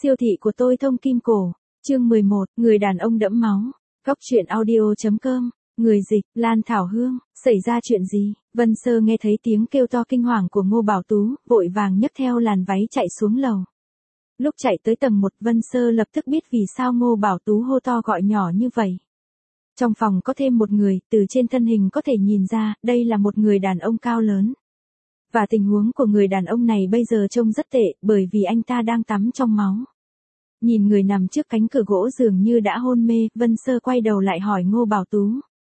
Siêu thị của tôi thông kim cổ. Chương 11, người đàn ông đẫm máu. Góc truyện audio.com. Người dịch, Lan Thảo Hương. Xảy ra chuyện gì? Vân Sơ nghe thấy tiếng kêu to kinh hoàng của Ngô Bảo Tú, vội vàng nhấc theo làn váy chạy xuống lầu. Lúc chạy tới tầng 1, Vân Sơ lập tức biết vì sao Ngô Bảo Tú hô to gọi nhỏ như vậy. Trong phòng có thêm một người, từ trên thân hình có thể nhìn ra, đây là một người đàn ông cao lớn. Và tình huống của người đàn ông này bây giờ trông rất tệ, bởi vì anh ta đang tắm trong máu. Nhìn người nằm trước cánh cửa gỗ dường như đã hôn mê, Vân Sơ quay đầu lại hỏi Ngô Bảo Tú.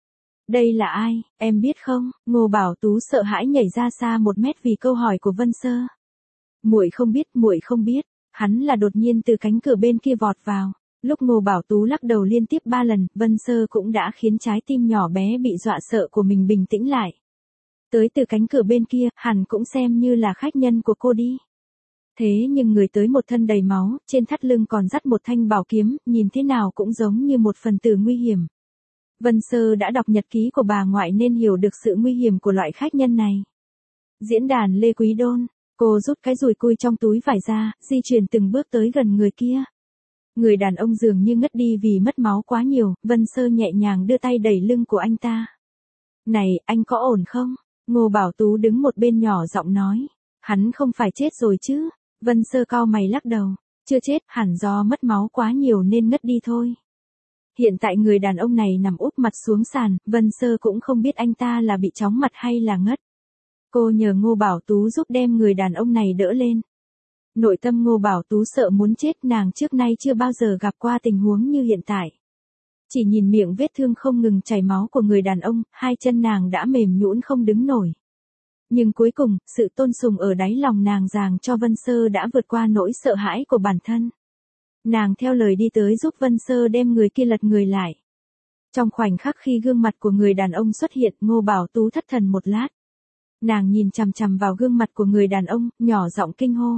Đây là ai, em biết không? Ngô Bảo Tú sợ hãi nhảy ra xa 1 mét vì câu hỏi của Vân Sơ. Muội không biết. Hắn là đột nhiên từ cánh cửa bên kia vọt vào. Lúc Ngô Bảo Tú lắc đầu liên tiếp 3 lần, Vân Sơ cũng đã khiến trái tim nhỏ bé bị dọa sợ của mình bình tĩnh lại. Tới từ cánh cửa bên kia, hẳn cũng xem như là khách nhân của cô đi. Thế nhưng người tới một thân đầy máu, trên thắt lưng còn dắt một thanh bảo kiếm, nhìn thế nào cũng giống như một phần tử nguy hiểm. Vân Sơ đã đọc nhật ký của bà ngoại nên hiểu được sự nguy hiểm của loại khách nhân này. Diễn đàn Lê Quý Đôn, cô rút cái dùi cui trong túi vải ra, di chuyển từng bước tới gần người kia. Người đàn ông dường như ngất đi vì mất máu quá nhiều, Vân Sơ nhẹ nhàng đưa tay đẩy lưng của anh ta. Này, anh có ổn không? Ngô Bảo Tú đứng một bên nhỏ giọng nói. Hắn không phải chết rồi chứ? Vân Sơ cau mày lắc đầu. Chưa chết, hẳn do mất máu quá nhiều nên ngất đi thôi. Hiện tại người đàn ông này nằm úp mặt xuống sàn, Vân Sơ cũng không biết anh ta là bị chóng mặt hay là ngất. Cô nhờ Ngô Bảo Tú giúp đem người đàn ông này đỡ lên. Nội tâm Ngô Bảo Tú sợ muốn chết, nàng trước nay chưa bao giờ gặp qua tình huống như hiện tại. Chỉ nhìn miệng vết thương không ngừng chảy máu của người đàn ông, 2 chân nàng đã mềm nhũn không đứng nổi. Nhưng cuối cùng, sự tôn sùng ở đáy lòng nàng giàng cho Vân Sơ đã vượt qua nỗi sợ hãi của bản thân. Nàng theo lời đi tới giúp Vân Sơ đem người kia lật người lại. Trong khoảnh khắc khi gương mặt của người đàn ông xuất hiện, Ngô Bảo Tú thất thần một lát. Nàng nhìn chằm chằm vào gương mặt của người đàn ông, nhỏ giọng kinh hô.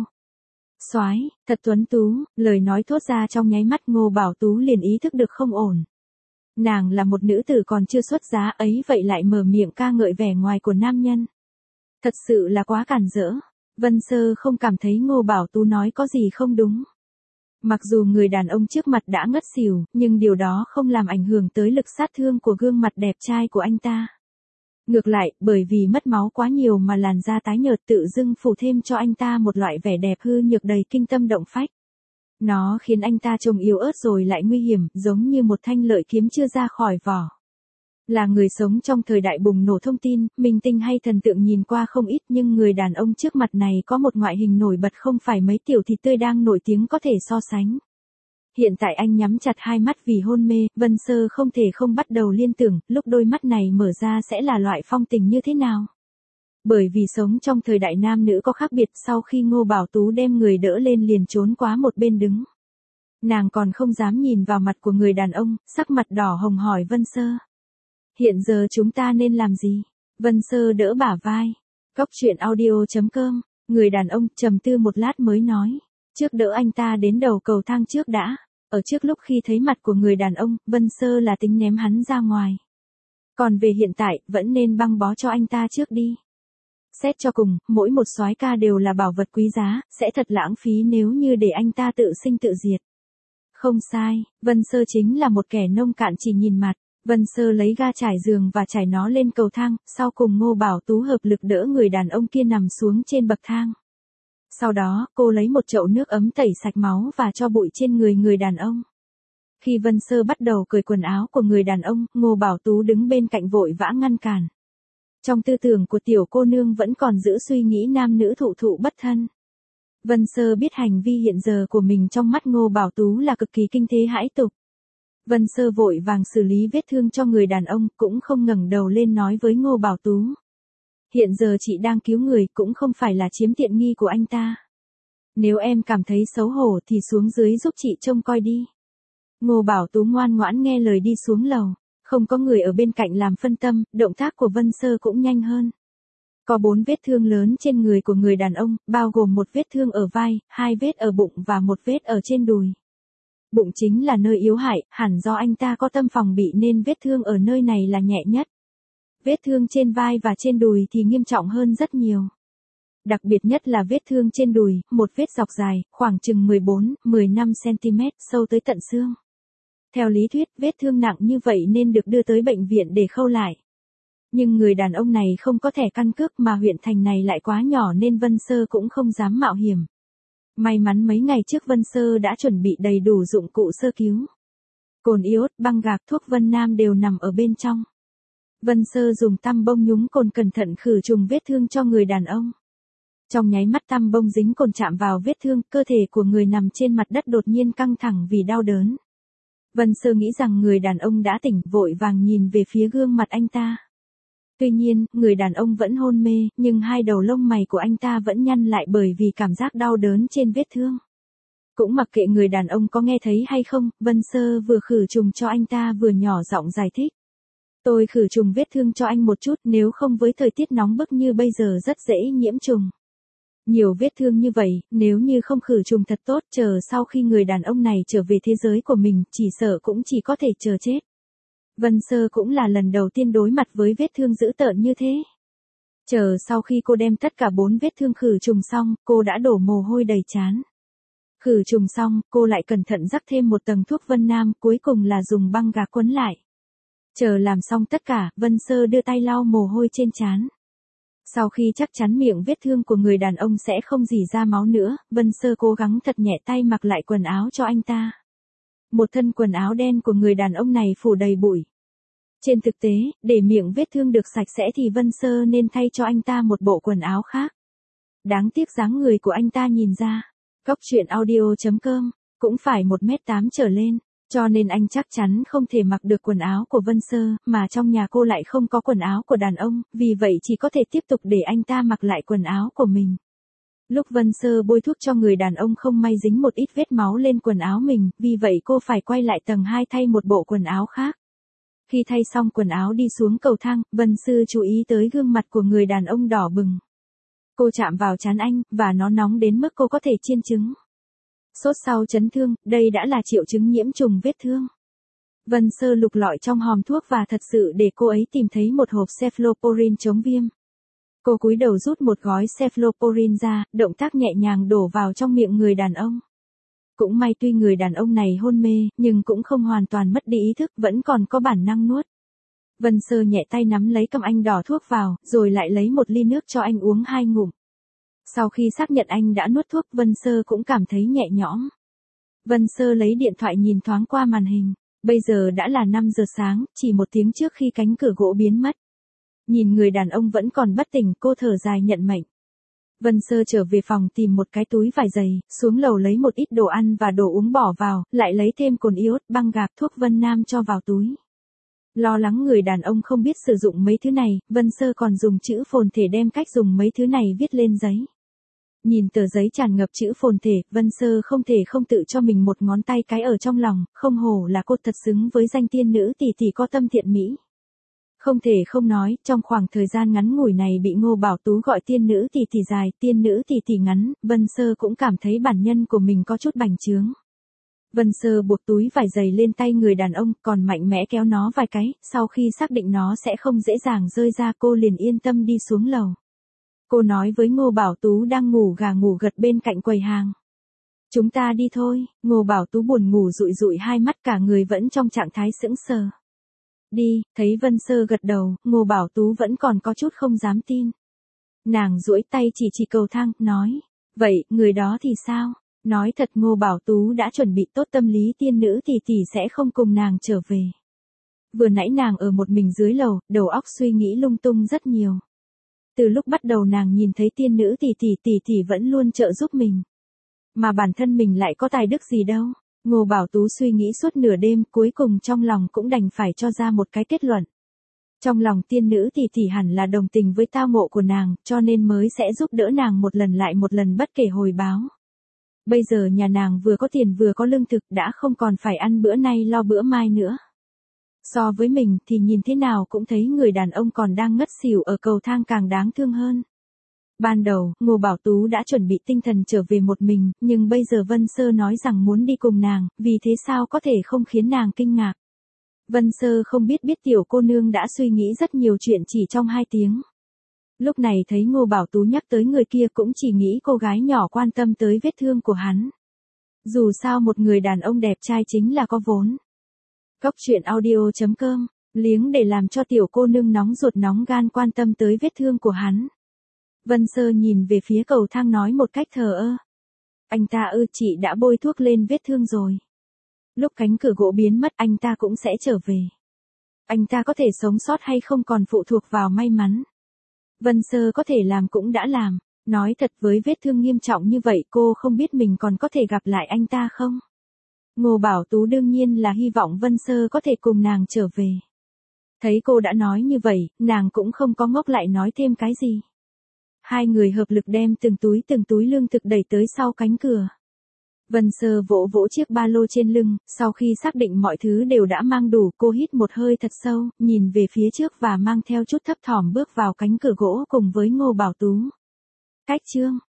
Soái, thật tuấn tú, lời nói thốt ra trong nháy mắt Ngô Bảo Tú liền ý thức được không ổn. Nàng là một nữ tử còn chưa xuất giá ấy vậy lại mở miệng ca ngợi vẻ ngoài của nam nhân. Thật sự là quá cản rỡ. Vân Sơ không cảm thấy Ngô Bảo Tú nói có gì không đúng. Mặc dù người đàn ông trước mặt đã ngất xỉu, nhưng điều đó không làm ảnh hưởng tới lực sát thương của gương mặt đẹp trai của anh ta. Ngược lại, bởi vì mất máu quá nhiều mà làn da tái nhợt tự dưng phủ thêm cho anh ta một loại vẻ đẹp hư nhược đầy kinh tâm động phách. Nó khiến anh ta trông yếu ớt rồi lại nguy hiểm, giống như một thanh lợi kiếm chưa ra khỏi vỏ. Là người sống trong thời đại bùng nổ thông tin, minh tinh hay thần tượng nhìn qua không ít, nhưng người đàn ông trước mặt này có một ngoại hình nổi bật không phải mấy tiểu thịt tươi đang nổi tiếng có thể so sánh. Hiện tại anh nhắm chặt 2 mắt vì hôn mê, Vân Sơ không thể không bắt đầu liên tưởng, lúc đôi mắt này mở ra sẽ là loại phong tình như thế nào. Bởi vì sống trong thời đại nam nữ có khác biệt, sau khi Ngô Bảo Tú đem người đỡ lên liền trốn qua một bên đứng. Nàng còn không dám nhìn vào mặt của người đàn ông, sắc mặt đỏ hồng hỏi Vân Sơ. Hiện giờ chúng ta nên làm gì? Vân Sơ đỡ bả vai. Góc truyện audio.com. Người đàn ông trầm tư một lát mới nói. Trước đỡ anh ta đến đầu cầu thang trước đã. Ở trước lúc khi thấy mặt của người đàn ông, Vân Sơ là tính ném hắn ra ngoài. Còn về hiện tại, vẫn nên băng bó cho anh ta trước đi. Xét cho cùng, mỗi một soái ca đều là bảo vật quý giá, sẽ thật lãng phí nếu như để anh ta tự sinh tự diệt. Không sai, Vân Sơ chính là một kẻ nông cạn chỉ nhìn mặt. Vân Sơ lấy ga trải giường và trải nó lên cầu thang, sau cùng Ngô Bảo Tú hợp lực đỡ người đàn ông kia nằm xuống trên bậc thang. Sau đó, cô lấy một chậu nước ấm tẩy sạch máu và cho bụi trên người đàn ông. Khi Vân Sơ bắt đầu cởi quần áo của người đàn ông, Ngô Bảo Tú đứng bên cạnh vội vã ngăn cản. Trong tư tưởng của tiểu cô nương vẫn còn giữ suy nghĩ nam nữ thụ thụ bất thân. Vân Sơ biết hành vi hiện giờ của mình trong mắt Ngô Bảo Tú là cực kỳ kinh thế hãi tục. Vân Sơ vội vàng xử lý vết thương cho người đàn ông, cũng không ngẩng đầu lên nói với Ngô Bảo Tú. Hiện giờ chị đang cứu người, cũng không phải là chiếm tiện nghi của anh ta. Nếu em cảm thấy xấu hổ thì xuống dưới giúp chị trông coi đi. Ngô Bảo Tú ngoan ngoãn nghe lời đi xuống lầu. Không có người ở bên cạnh làm phân tâm, động tác của Vân Sơ cũng nhanh hơn. Có 4 vết thương lớn trên người của người đàn ông, bao gồm 1 vết thương ở vai, 2 vết ở bụng và 1 vết ở trên đùi. Bụng chính là nơi yếu hại, hẳn do anh ta có tâm phòng bị nên vết thương ở nơi này là nhẹ nhất. Vết thương trên vai và trên đùi thì nghiêm trọng hơn rất nhiều. Đặc biệt nhất là vết thương trên đùi, một vết dọc dài, khoảng chừng 14-15 cm, sâu tới tận xương. Theo lý thuyết, vết thương nặng như vậy nên được đưa tới bệnh viện để khâu lại. Nhưng người đàn ông này không có thẻ căn cước mà huyện thành này lại quá nhỏ nên Vân Sơ cũng không dám mạo hiểm. May mắn mấy ngày trước Vân Sơ đã chuẩn bị đầy đủ dụng cụ sơ cứu. Cồn iốt, băng gạc, thuốc Vân Nam đều nằm ở bên trong. Vân Sơ dùng tăm bông nhúng cồn cẩn thận khử trùng vết thương cho người đàn ông. Trong nháy mắt tăm bông dính cồn chạm vào vết thương, cơ thể của người nằm trên mặt đất đột nhiên căng thẳng vì đau đớn. Vân Sơ nghĩ rằng người đàn ông đã tỉnh, vội vàng nhìn về phía gương mặt anh ta. Tuy nhiên, người đàn ông vẫn hôn mê, nhưng hai đầu lông mày của anh ta vẫn nhăn lại bởi vì cảm giác đau đớn trên vết thương. Cũng mặc kệ người đàn ông có nghe thấy hay không, Vân Sơ vừa khử trùng cho anh ta vừa nhỏ giọng giải thích. Tôi khử trùng vết thương cho anh một chút, nếu không với thời tiết nóng bức như bây giờ rất dễ nhiễm trùng. Nhiều vết thương như vậy, nếu như không khử trùng thật tốt, chờ sau khi người đàn ông này trở về thế giới của mình, chỉ sợ cũng chỉ có thể chờ chết. Vân Sơ cũng là lần đầu tiên đối mặt với vết thương dữ tợn như thế. Chờ sau khi cô đem tất cả 4 vết thương khử trùng xong, cô đã đổ mồ hôi đầy trán. Khử trùng xong, cô lại cẩn thận rắc thêm một tầng thuốc Vân Nam, cuối cùng là dùng băng gạc quấn lại. Chờ làm xong tất cả, Vân Sơ đưa tay lau mồ hôi trên trán. Sau khi chắc chắn miệng vết thương của người đàn ông sẽ không rỉ ra máu nữa, Vân Sơ cố gắng thật nhẹ tay mặc lại quần áo cho anh ta. Một thân quần áo đen của người đàn ông này phủ đầy bụi. Trên thực tế, để miệng vết thương được sạch sẽ thì Vân Sơ nên thay cho anh ta một bộ quần áo khác. Đáng tiếc dáng người của anh ta nhìn ra. Cóc truyện audio.com, cũng phải 1m8 trở lên, cho nên anh chắc chắn không thể mặc được quần áo của Vân Sơ, mà trong nhà cô lại không có quần áo của đàn ông, vì vậy chỉ có thể tiếp tục để anh ta mặc lại quần áo của mình. Lúc Vân Sơ bôi thuốc cho người đàn ông không may dính một ít vết máu lên quần áo mình, vì vậy cô phải quay lại tầng 2 thay một bộ quần áo khác. Khi thay xong quần áo đi xuống cầu thang, Vân Sơ chú ý tới gương mặt của người đàn ông đỏ bừng. Cô chạm vào trán anh, và nó nóng đến mức cô có thể chiên trứng. Sốt sau chấn thương, đây đã là triệu chứng nhiễm trùng vết thương. Vân Sơ lục lọi trong hòm thuốc và thật sự để cô ấy tìm thấy một hộp cephalosporin chống viêm. Cô cúi đầu rút một gói cephalosporin ra, động tác nhẹ nhàng đổ vào trong miệng người đàn ông. Cũng may tuy người đàn ông này hôn mê, nhưng cũng không hoàn toàn mất đi ý thức, vẫn còn có bản năng nuốt. Vân Sơ nhẹ tay nắm lấy cầm anh đỏ thuốc vào, rồi lại lấy một ly nước cho anh uống 2 ngụm. Sau khi xác nhận anh đã nuốt thuốc, Vân Sơ cũng cảm thấy nhẹ nhõm. Vân Sơ lấy điện thoại nhìn thoáng qua màn hình. Bây giờ đã là 5 giờ sáng, chỉ 1 tiếng trước khi cánh cửa gỗ biến mất. Nhìn người đàn ông vẫn còn bất tỉnh, cô thở dài nhận mệnh. Vân Sơ trở về phòng tìm một cái túi vải dày, xuống lầu lấy một ít đồ ăn và đồ uống bỏ vào, lại lấy thêm cồn iốt, băng gạc, thuốc Vân Nam cho vào túi. Lo lắng người đàn ông không biết sử dụng mấy thứ này, Vân Sơ còn dùng chữ phồn thể đem cách dùng mấy thứ này viết lên giấy. Nhìn tờ giấy tràn ngập chữ phồn thể, Vân Sơ không thể không tự cho mình một ngón tay cái ở trong lòng, không hổ là cô thật xứng với danh tiên nữ tỷ tỷ có tâm thiện mỹ. Không thể không nói, trong khoảng thời gian ngắn ngủi này bị Ngô Bảo Tú gọi tiên nữ tỷ tỷ dài, tiên nữ tỷ tỷ ngắn, Vân Sơ cũng cảm thấy bản nhân của mình có chút bành trướng. Vân Sơ buộc túi vải dày lên tay người đàn ông, còn mạnh mẽ kéo nó vài cái, sau khi xác định nó sẽ không dễ dàng rơi ra cô liền yên tâm đi xuống lầu. Cô nói với Ngô Bảo Tú đang ngủ gà ngủ gật bên cạnh quầy hàng. Chúng ta đi thôi, Ngô Bảo Tú buồn ngủ dụi dụi hai mắt cả người vẫn trong trạng thái sững sờ. Đi, thấy Vân Sơ gật đầu, Ngô Bảo Tú vẫn còn có chút không dám tin. Nàng duỗi tay chỉ cầu thang, nói, vậy, người đó thì sao? Nói thật Ngô Bảo Tú đã chuẩn bị tốt tâm lý tiên nữ tỷ tỷ sẽ không cùng nàng trở về. Vừa nãy nàng ở một mình dưới lầu, đầu óc suy nghĩ lung tung rất nhiều. Từ lúc bắt đầu nàng nhìn thấy tiên nữ tỷ tỷ vẫn luôn trợ giúp mình. Mà bản thân mình lại có tài đức gì đâu. Ngô Bảo Tú suy nghĩ suốt nửa đêm, cuối cùng trong lòng cũng đành phải cho ra một cái kết luận. Trong lòng tiên nữ tỷ hẳn là đồng tình với tao ngộ của nàng, cho nên mới sẽ giúp đỡ nàng một lần lại một lần bất kể hồi báo. Bây giờ nhà nàng vừa có tiền vừa có lương thực, đã không còn phải ăn bữa nay lo bữa mai nữa. So với mình thì nhìn thế nào cũng thấy người đàn ông còn đang ngất xỉu ở cầu thang càng đáng thương hơn. Ban đầu, Ngô Bảo Tú đã chuẩn bị tinh thần trở về một mình, nhưng bây giờ Vân Sơ nói rằng muốn đi cùng nàng, vì thế sao có thể không khiến nàng kinh ngạc. Vân Sơ không biết tiểu cô nương đã suy nghĩ rất nhiều chuyện chỉ trong 2 tiếng. Lúc này thấy Ngô Bảo Tú nhắc tới người kia cũng chỉ nghĩ cô gái nhỏ quan tâm tới vết thương của hắn. Dù sao một người đàn ông đẹp trai chính là có vốn. Góc truyện audio.com, liếng để làm cho tiểu cô nương nóng ruột nóng gan quan tâm tới vết thương của hắn. Vân Sơ nhìn về phía cầu thang nói một cách thờ ơ. Anh ta chị đã bôi thuốc lên vết thương rồi. Lúc cánh cửa gỗ biến mất anh ta cũng sẽ trở về. Anh ta có thể sống sót hay không còn phụ thuộc vào may mắn. Vân Sơ có thể làm cũng đã làm. Nói thật với vết thương nghiêm trọng như vậy cô không biết mình còn có thể gặp lại anh ta không? Ngô Bảo Tú đương nhiên là hy vọng Vân Sơ có thể cùng nàng trở về. Thấy cô đã nói như vậy, nàng cũng không có ngốc lại nói thêm cái gì. Hai người hợp lực đem từng túi lương thực đẩy tới sau cánh cửa. Vân Sơ vỗ vỗ chiếc ba lô trên lưng, sau khi xác định mọi thứ đều đã mang đủ, cô hít một hơi thật sâu, nhìn về phía trước và mang theo chút thấp thỏm bước vào cánh cửa gỗ cùng với Ngô Bảo Tú. Cách chương